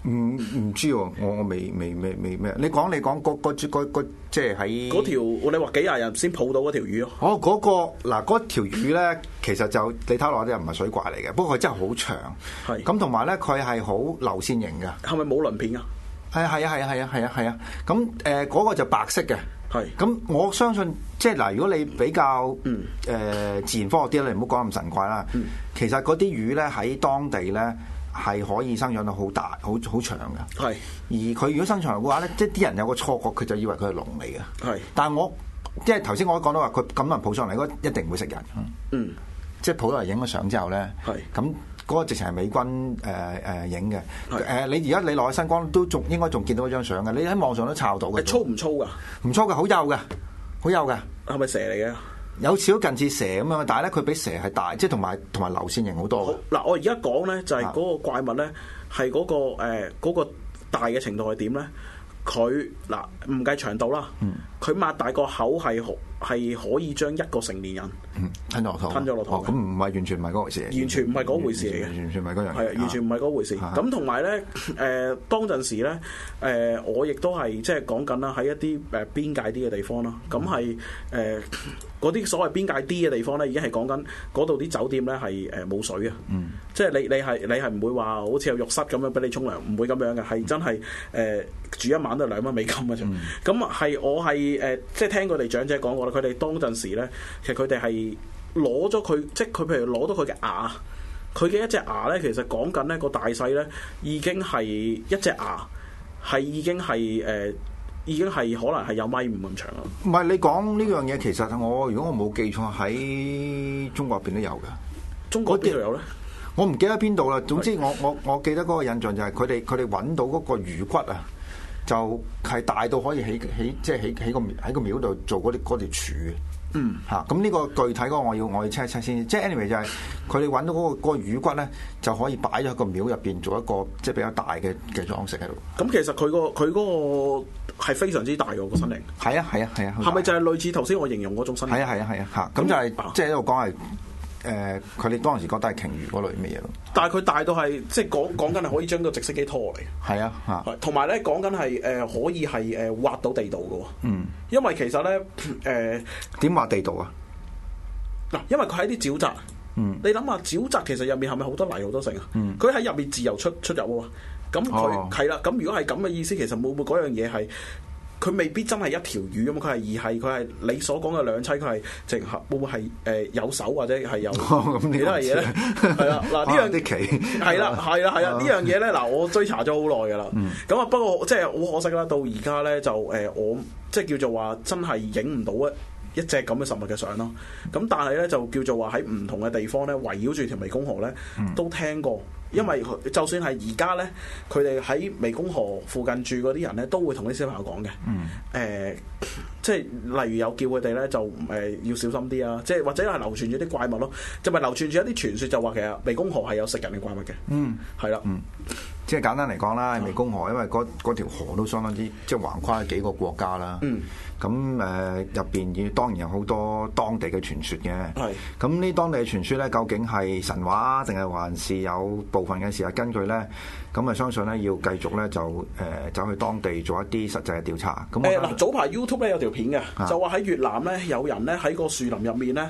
唔知喎，我未咩？你講個即係喺嗰條你話幾廿人先抱到嗰條魚咯？ 哦，嗰條魚咧，其實就你睇落啲又唔係水怪嚟嘅，不過佢真係好長。係咁，同埋咧佢係好流線型嘅。係咪冇鱗片啊？係啊！咁嗰個就白色嘅。係咁，我相信即係嗱，如果你比較自然科學啲咧，你唔好講咁神怪啦。其實嗰啲魚咧喺當地咧係可以生長到好大、好長嘅。係，而佢如果生長嘅話咧，即係啲人有個錯覺，佢就以為佢係龍嚟嘅。係，但係我即係頭先我都講到話，佢咁多人抱上嚟，嗰一定唔會食人。即係抱落嚟影咗相之後咧，係咁。嗰個直情係美軍影嘅，你而家你落去新光都應該仲見到嗰張相嘅，你喺網上都抄到嘅。粗唔粗噶？唔粗嘅，好幼嘅，好幼嘅。係咪蛇嚟嘅？有少近似蛇咁樣，但係咧佢比蛇係大，即係同埋流線型好多。嗱，我而家講咧就係嗰個怪物咧，係嗰個大嘅程度係點咧？佢嗱唔計長度啦，佢擘大個口係可以將一個成年人吞咗落肚。咁唔係完全唔係嗰回事。完全唔係嗰回事嚟嘅。完全唔係嗰樣。係啊，完全唔係嗰回事。咁同埋咧，當陣時咧，我亦都係即係講緊啦，喺一啲邊界啲嘅地方啦。咁係嗰啲所謂邊界啲嘅地方咧，已經係講緊嗰度啲酒店咧係冇水啊。即係你係唔會話好似有浴室咁樣俾你沖涼，唔會咁樣嘅，係真係住一晚都係2蚊美金嘅啫。咁係我係即係聽佢哋長者講過啦，佢哋當陣時咧，其實佢哋係攞咗佢，即係佢譬如攞到佢嘅牙，佢嘅一隻牙咧，其實講緊咧個大細咧，已經係一隻牙係已經係可能係有1.5米咁長啦。唔係你講呢樣嘢，其實如果我冇記錯喺中國入邊都有嘅。中國邊度有咧？我唔記得邊度啦。總之我記得嗰個印象就係佢哋揾到嗰個魚骨啊，就係大到可以喺個廟度做嗰條柱。咁呢個具體嗰個我要 check 一 check 先。即係 anyway 就係佢哋揾到嗰個魚骨咧，就可以擺咗喺個廟入邊做一個即係比較大嘅裝飾喺度。咁其實佢嗰個係非常之大嘅個身形。係啊。係咪就係類似頭先我形容嗰種身形？係啊。咁就係即係喺度講係。佢哋當時覺得係鯨魚嗰類咩嘢咯？但係佢大到係即係講緊係可以將個直升機拖落嚟。係啊，同埋咧講緊係可以係挖到地道嘅喎。因為其實咧點挖地道啊？嗱，因為佢喺啲沼澤。你諗下沼澤其實入面係咪好多泥好多剩啊？佢喺入面自由出入啊嘛。咁佢係啦。咁如果係咁嘅意思，其實會唔會嗰樣嘢係？佢未必真係一條魚咁，佢係你所講嘅兩棲，佢係淨係會唔會係有手或者係有其他嘢咧？係啦，嗱呢樣啲奇係啦，呢樣嘢咧，嗱我追查咗好耐㗎啦。咁啊，不過即係好可惜啦，到而家咧就我即係叫做話真係影唔到一隻咁嘅實物嘅相咯。咁但係咧就叫做話喺唔同嘅地方咧，圍繞住條湄公河咧都聽過。因為就算係而家咧，佢哋喺湄公河附近住嗰啲人咧，都會同啲小朋友講嘅。即係例如有叫佢哋咧，就要小心啲啊！即係或者係流傳住啲怪物咯，就咪流傳住一啲傳說，就話其實湄公河係有食人嘅怪物嘅。係啦。即係簡單嚟講啦，湄公河因為嗰條河都相當之即係橫跨幾個國家啦。咁入邊當然有好多當地嘅傳說嘅。咁呢當地嘅傳說咧，究竟係神話定係還是有部分嘅時候根據咧？咁啊相信咧要繼續咧就走去當地做一啲實際嘅調查。咁嗱早排 YouTube 咧有條片嘅，就話喺越南咧有人咧喺個樹林入面咧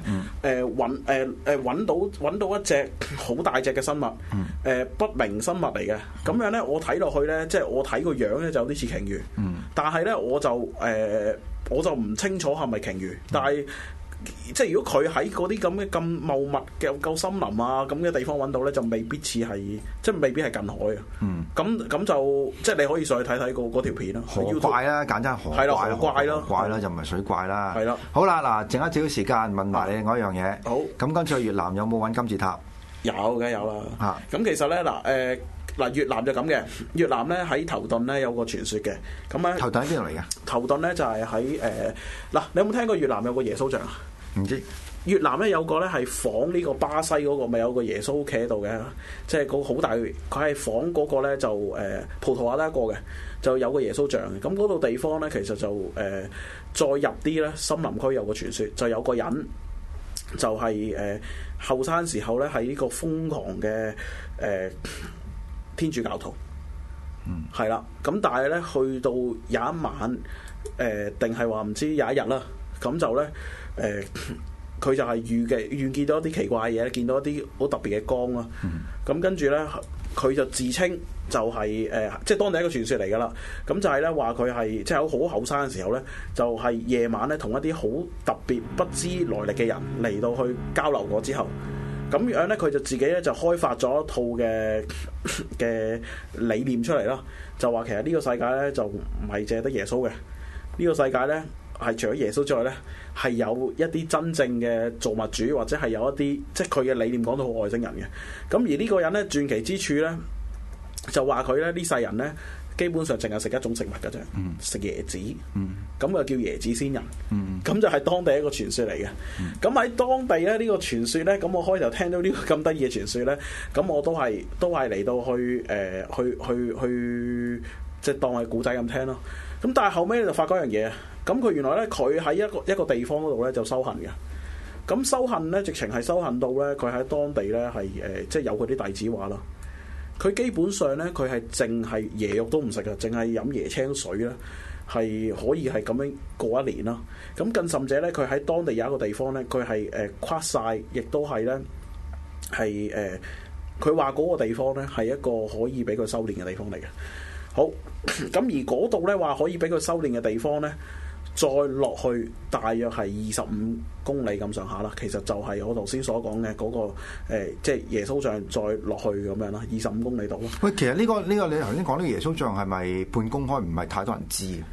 揾到一隻好大隻嘅生物，不明生物嚟嘅。咁樣咧我睇落去咧，即係我睇個樣咧就有啲似鯨魚。但係咧我就唔清楚係咪鯨魚，但係即係如果佢喺嗰啲咁嘅咁茂密嘅夠森林啊咁嘅地方揾到咧，就未必似係即係未必係近海啊。咁就即係你可以上去睇睇嗰條片啦。河怪啦，簡單河怪啦，河怪啦就唔係水怪啦。係啦。好啦，嗱，剩一少少時間問埋你另外一樣嘢。好。咁今次去越南有冇揾金字塔？有嘅，有啦。咁其實咧越南就咁嘅。越南咧喺頭頓咧有個傳說嘅。咁咧頭頓喺邊度嚟嘅？頭頓咧就係喺你有冇聽過越南有個耶穌像啊？唔知。越南咧有個咧係仿呢個巴西嗰個，咪有個耶穌企喺度嘅，即係個好大，佢係仿嗰個咧就葡萄牙得一個嘅，就有個耶穌像。咁嗰度地方咧其實就再入啲咧森林區有個傳說，就有個人就係後生時候咧係呢個瘋狂嘅天主教徒， 係啦。咁但係咧去到有一晚定係話唔知有一日啦，咁就咧佢就係遇見到一啲奇怪嘢，見到一啲好特別嘅光啦。咁跟住咧，佢就自稱就係即係當地一個傳說嚟㗎啦。咁就係咧話佢係即係好後生嘅時候咧，就係夜晚咧同一啲好特別不知來歷嘅人嚟到去交流過之後，咁樣咧佢就自己咧就開發咗一套嘅理念出嚟啦。就話其實呢個世界咧就唔係淨係得耶穌嘅，呢個世界咧係除咗耶穌之外咧，係有一啲真正嘅造物主，或者係有一啲即係佢嘅理念講到好外星人嘅。咁而呢個人咧傳奇之處咧，就話佢咧呢世人咧基本上淨係食一種食物㗎啫，食椰子，咁就叫椰子仙人，咁就係當地一個傳說嚟嘅。咁喺當地咧呢個傳說咧，咁我開頭聽到呢個咁得意嘅傳說咧，咁我都係嚟到去即係當係古仔咁聽咯。咁但係後尾就發覺一樣嘢，咁佢原來咧佢喺一個地方嗰度咧就修行嘅。咁修行咧直情係修行到咧，佢喺當地咧係即係有佢啲弟子話啦。佢基本上咧，佢係淨係椰肉都唔食嘅，淨係飲椰青水咧，係可以係咁樣過一年啦。咁更甚者咧，佢喺當地有一個地方咧，佢係跨晒，亦都係咧係佢話嗰個地方咧係一個可以俾佢修煉嘅地方嚟嘅。好，咁而嗰度咧話可以俾佢修煉嘅地方咧，再落去大約係25公里咁上下啦。其實就係我頭先所講嘅嗰個即係耶穌像再落去咁樣啦，25公里度咯。 喂，其實呢個你頭先講呢個耶穌像係咪半公開？唔係太多人知嘅。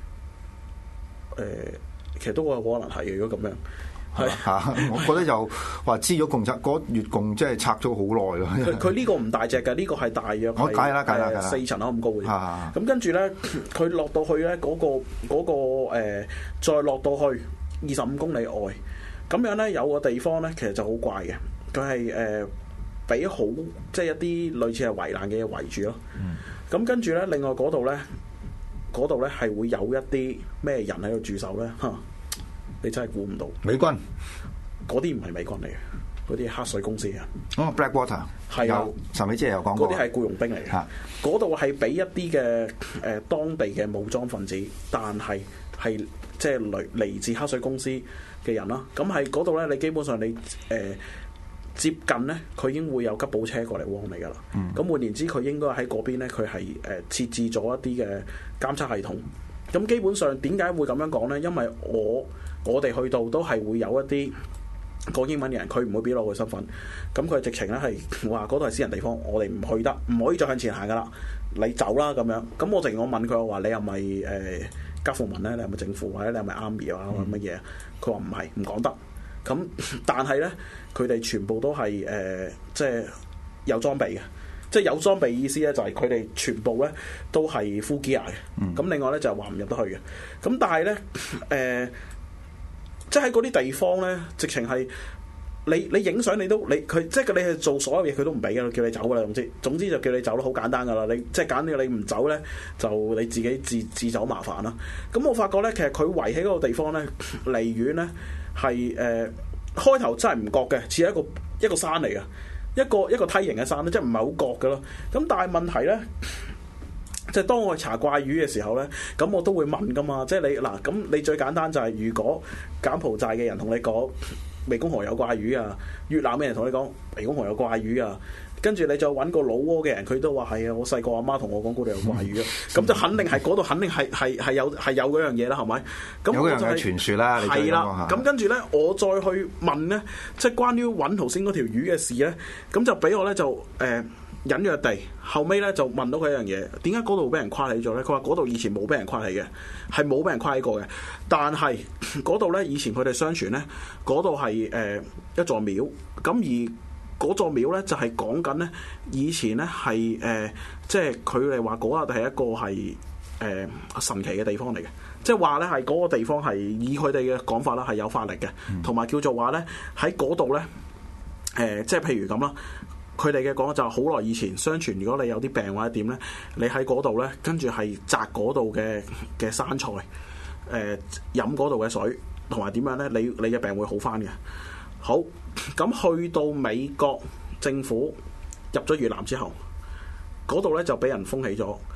其實都有可能係，如果咁樣。 係嚇，我覺得就話知咗共拆嗰月共即係拆咗好耐咯。 佢呢個唔大隻嘅，呢個係大約我計啦 4層樓咁高嘅。咁跟住咧，佢落到去咧嗰個再落到去25公里外，咁樣咧有個地方咧，其實就好怪嘅。佢係俾好即係一啲類似係圍欄嘅嘢圍住咯。咁跟住咧，另外嗰度咧係會有一啲咩人喺度駐守咧？嚇！你真係估唔到，美軍嗰啲唔係美軍嚟嘅，嗰啲係黑水公司啊。 哦 ，Blackwater 係啊，神美之前有講過， 嗰啲係僱傭兵嚟嘅。嗰度係俾一啲嘅當地嘅武裝分子，但係即係嚟自黑水公司嘅人啦。咁喺嗰度咧，你基本上你接近咧，佢已經會有吉普車過嚟幫你噶啦。咁換言之，佢應該喺嗰邊咧，佢係設置咗一啲嘅監測系統。咁基本上點解會咁樣講咧？因為我哋去到都係會有一啲講英文嘅人，佢唔會表露佢身份。咁佢直情咧係話嗰度係私人地方，我哋唔去得，唔可以再向前行噶啦，你走啦咁樣。咁我問佢，我話你係咪加富民咧？你係咪政府或者你係咪 army 啊？或者乜嘢？佢話唔係，唔講得。咁但係咧，佢哋全部都係即係有裝備嘅。即係有裝備意思咧，就係佢哋全部咧都係 full gear 嘅。咁另外咧就係話唔入得去嘅。咁但係咧即係喺嗰啲地方咧，直情係你影相你佢即係你係做所有嘢佢都唔俾嘅，叫你走噶啦。總之就叫你走咯，好簡單噶啦。你即係簡單，你唔走咧就你自己自走麻煩啦。咁我發覺咧，其實佢圍喺嗰個地方咧，離遠咧係開頭真係唔覺嘅，似係一個山嚟嘅。一個梯形嘅山咧，即係唔係好覺嘅咯。咁但係問題咧，即係當我去查怪魚嘅時候咧，咁我都會問噶嘛。即係你嗱，咁你最簡單就係如果柬埔寨嘅人同你講湄公河有怪魚啊，越南嘅人同你講湄公河有怪魚啊，跟住你就揾個老撾嘅人，佢都話係啊，我細個阿媽同我講嗰度有怪魚啊，咁就肯定係嗰度肯定係有嗰樣嘢啦，係咪？咁有嗰樣嘅傳說啦，係啦。咁跟住咧，我再去問咧，即係關於揾頭先嗰條魚嘅事咧，咁就俾我咧就隱約地後尾咧就問到佢一樣嘢，點解嗰度俾人跨起咗咧？佢話嗰度以前冇俾人跨起嘅，係冇俾人跨起過嘅。但係嗰度咧以前佢哋相傳咧，嗰度係一座廟，咁而嗰座廟咧就係講緊咧以前咧係即係佢哋話嗰度係一個係神奇嘅地方嚟嘅，即係話咧係嗰個地方係以佢哋嘅講法啦係有法力嘅，同埋叫做話咧喺嗰度咧即係譬如咁啦。佢哋嘅講就係好耐以前，相傳如果你有啲病或者點咧，你喺嗰度咧，跟住係摘嗰度嘅生菜，飲嗰度嘅水，同埋點樣咧？你嘅病會好返嘅。好，咁去到美國政府入咗越南之後，嗰度咧就俾人封起咗。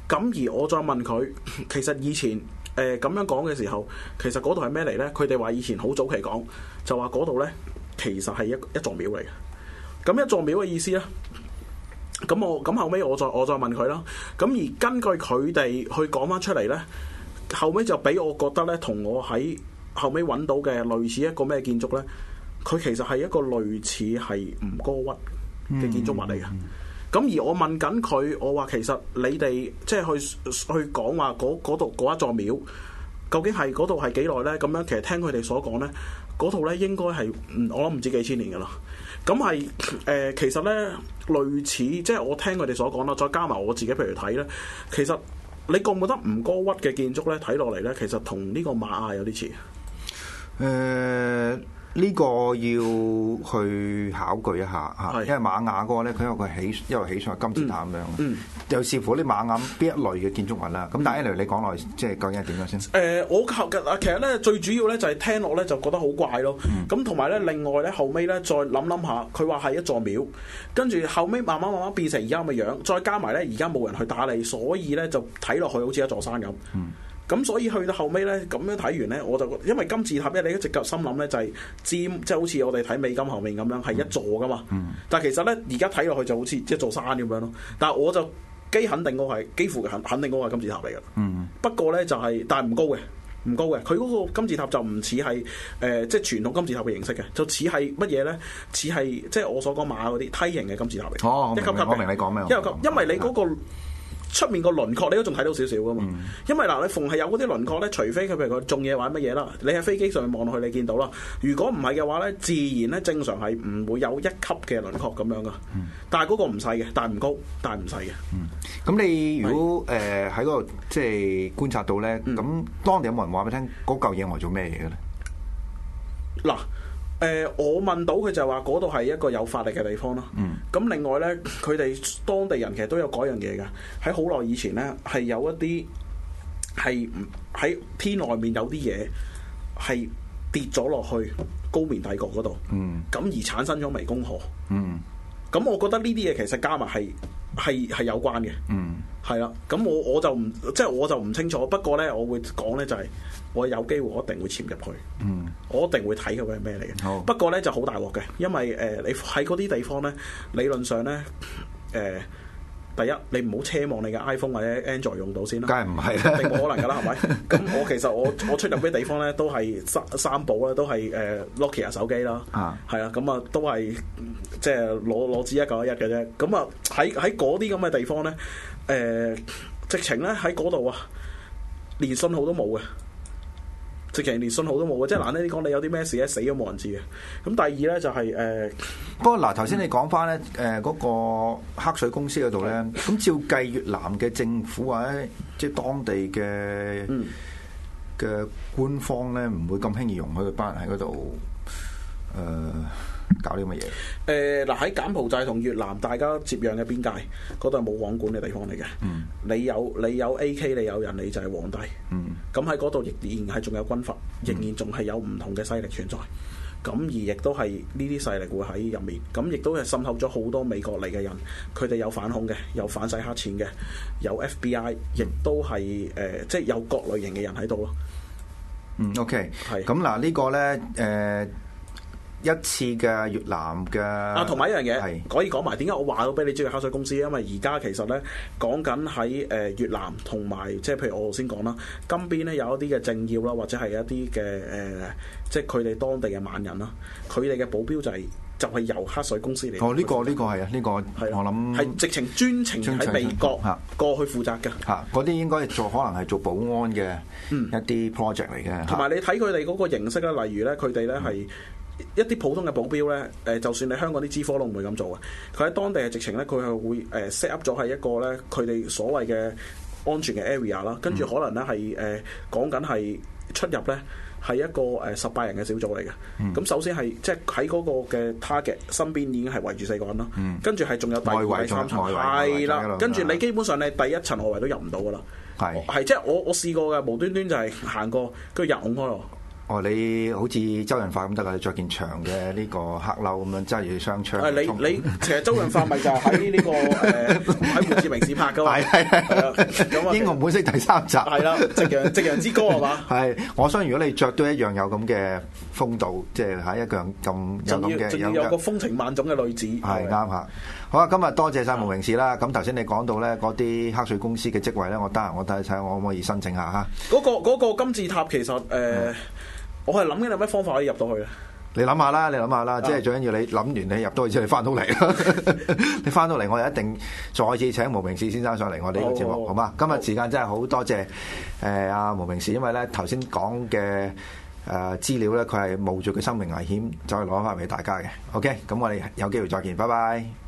咁而我再問佢，其實以前咁樣講嘅時候，其實嗰度係咩嚟咧？佢哋話以前好早期講，就話嗰度咧其實係一座廟嚟嘅。咁一座廟嘅意思咧，咁後尾我再問佢啦。咁而根據佢哋去講翻出嚟咧，後尾就俾我覺得咧，同我喺後尾揾到嘅類似一個咩建築咧，佢其實係一個類似係吳哥窟嘅建築物嚟嘅。咁而我問緊佢，我話其實你哋即係去講話嗰度嗰一座廟，究竟係嗰度係幾耐咧？咁樣其實聽佢哋所講咧，嗰度咧應該係我諗唔知幾千年噶啦。咁係其實咧類似，即係我聽佢哋所講啦，再加埋我自己譬如睇咧，其實你覺唔覺得吳哥窟嘅建築咧睇落嚟咧，其實同呢個瑪雅有啲似？ 呢個要去考據一下嚇，因為瑪雅嗰個咧，佢有個一路起上去金字塔咁樣，又視乎啲瑪雅邊一類嘅建築物啦。咁但係你講落即係究竟係點樣先？ 我其實咧最主要咧就係聽落咧就覺得好怪咯。咁同埋咧另外咧後尾咧再諗下，佢話係一座廟，跟住後尾慢慢變成而家咁嘅樣，再加埋咧而家冇人去打理，所以咧就睇落去好似一座山咁。咁所以去到後尾咧，咁樣睇完咧，我就因為金字塔咧，你一直夠心諗咧就係尖，即係好似我哋睇美金後面咁樣係一座噶嘛。但係其實咧，而家睇落去就好似一座山咁樣咯。但係我就幾乎肯定嗰個係金字塔嚟㗎。不過咧就係，但係唔高嘅。佢嗰個金字塔就唔似係即係傳統金字塔嘅形式嘅，就似係乜嘢咧？似係即係我所講瑪雅嗰啲梯形嘅金字塔嚟。 哦， 一級級我明你講咩？ 因為你嗰個出面個輪廓你都仲睇到少少噶嘛，因為嗱你逢係有嗰啲輪廓咧，除非佢譬如佢種嘢玩乜嘢啦，你喺飛機上面望落去你見到啦。如果唔係嘅話咧，自然咧正常係唔會有一級嘅輪廓咁樣噶。但係嗰個唔細嘅，但係唔高，但係唔細嘅。 咁你如果喺嗰度即係觀察到咧，咁當地有冇人話俾你聽嗰嚿嘢係做咩嘢嘅咧？ 嗱。我問到佢就話嗰度係一個有法力嘅地方咯。咁另外咧，佢哋當地人其實都有嗰樣嘢㗎。喺好耐以前咧，係有一啲係喺天外面有啲嘢係跌咗落去高棉帝國嗰度。咁而產生咗湄公河。咁我覺得呢啲嘢其實加埋係有關嘅。係啦。咁我就唔清楚。不過咧，我會講咧就係我有機會我一定會潛入去。我一定會睇佢係咩嚟嘅。不過咧就好大鑊嘅，因為你喺嗰啲地方咧，理論上咧第一你唔好奢望你嘅 iPhone 或者 Android 用到先啦。 梗係唔係啦， 一定冇可能㗎啦，係咪？咁其實我出入啲地方咧都係三寶啦，都係Nokia 手機啦。係啊，咁啊都係即係攞支1911嘅啫。咁啊喺嗰啲咁嘅地方咧，直情咧喺嗰度啊，連信號都冇嘅。直情連信號都冇嘅，即係難聽啲講，你有啲咩事咧，死都冇人知嘅。咁第二咧就係不過嗱，頭先你講翻咧嗰個黑水公司嗰度咧，咁照計越南嘅政府或者即係當地嘅官方咧，唔會咁輕易容許佢班人喺嗰度搞啲乜嘢？ 嗱喺柬埔寨同越南大家接壤嘅邊界，嗰度係冇王管嘅地方嚟嘅。你有 AK， 你有人，你就係皇帝。咁喺嗰度仍然係仲有軍閥，仍然仲係有唔同嘅勢力存在。咁而亦都係呢啲勢力會喺入面，咁亦都係滲透咗好多美國嚟嘅人，佢哋有反恐嘅，有反洗黑錢嘅，有 FBI，亦都係即係有各類型嘅人喺度咯。 OK， 係咁嗱呢個咧一次嘅越南嘅同埋一樣嘢可以講埋，點解我話到俾你知嘅黑水公司？因為而家其實咧講緊喺越南同埋即係譬如我頭先講啦，金邊咧有一啲嘅政要啦，或者係一啲嘅即係佢哋當地嘅猛人啦，佢哋嘅保鏢就係由黑水公司嚟。 呢個係啊，呢個我諗係直情專程喺美國過去負責嘅。 嗰啲應該可能係做保安嘅一啲 project 嚟嘅。同埋你睇佢哋嗰個形式咧，例如咧佢哋咧係一啲普通嘅保鏢咧，就算你香港啲資科都唔會咁做嘅。佢喺當地嘅直情咧，佢係會set up 咗係一個咧，佢哋所謂嘅安全嘅 area 啦。跟住可能咧係講緊係出入咧係一個18人嘅小組嚟嘅。咁首先係即係喺嗰個嘅 target 身邊已經係圍住4個人啦。跟住係仲有第2、第3層，係啦。跟住你基本上你第一層外圍都入唔到噶啦。係即係我試過嘅，無端端就係行過，跟住入拱開喎。 哦，你好似周潤發咁得㗎，你着件長嘅呢個黑褸咁樣揸住雙槍。 你其實周潤發咪就係喺呢個喺胡志明市拍㗎嘛。係英雄本色第3集。 係啦，夕陽之歌係嘛？ 係，我相信如果你着都一樣有咁嘅風度，即係喺一樣咁有咁嘅， 仲要有個風情萬種嘅女子。 係啱嚇。好啊，今日多謝晒無名氏啦。咁頭先你講到咧嗰啲黑水公司嘅職位咧，我得閒我睇睇，我可唔可以申請下嚇？ 嗰個金字塔其實我係諗緊有咩方法可以入到去咧？ 你諗下啦，即係最緊要你諗完你入到去之後，你翻到嚟啦。你翻到嚟，我哋一定再次請無名氏先生上嚟我哋呢個節目，好嘛？今日時間真係好多謝阿無名氏，因為咧頭先講嘅資料咧，佢係冒住佢生命危險走去攞翻俾大家嘅。OK，咁我哋有機會再見，拜拜。